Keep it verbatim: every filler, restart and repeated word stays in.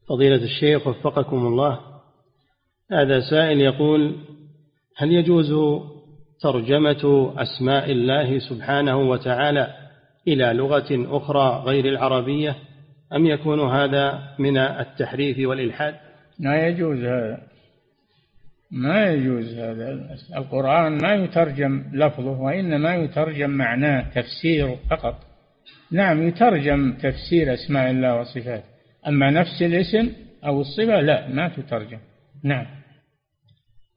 فضيلة الشيخ وفقكم الله، هذا سائل يقول: هل يجوز ترجمة أسماء الله سبحانه وتعالى إلى لغة أخرى غير العربية، أم يكون هذا من التحريف والإلحاد؟ لا يجوز هذا، ما يجوز هذا. القرآن ما يترجم لفظه، وإنما يترجم معناه، تفسيره فقط. نعم يترجم تفسير أسماء الله وصفاته، أما نفس الاسم أو الصفة لا، ما تترجم. نعم.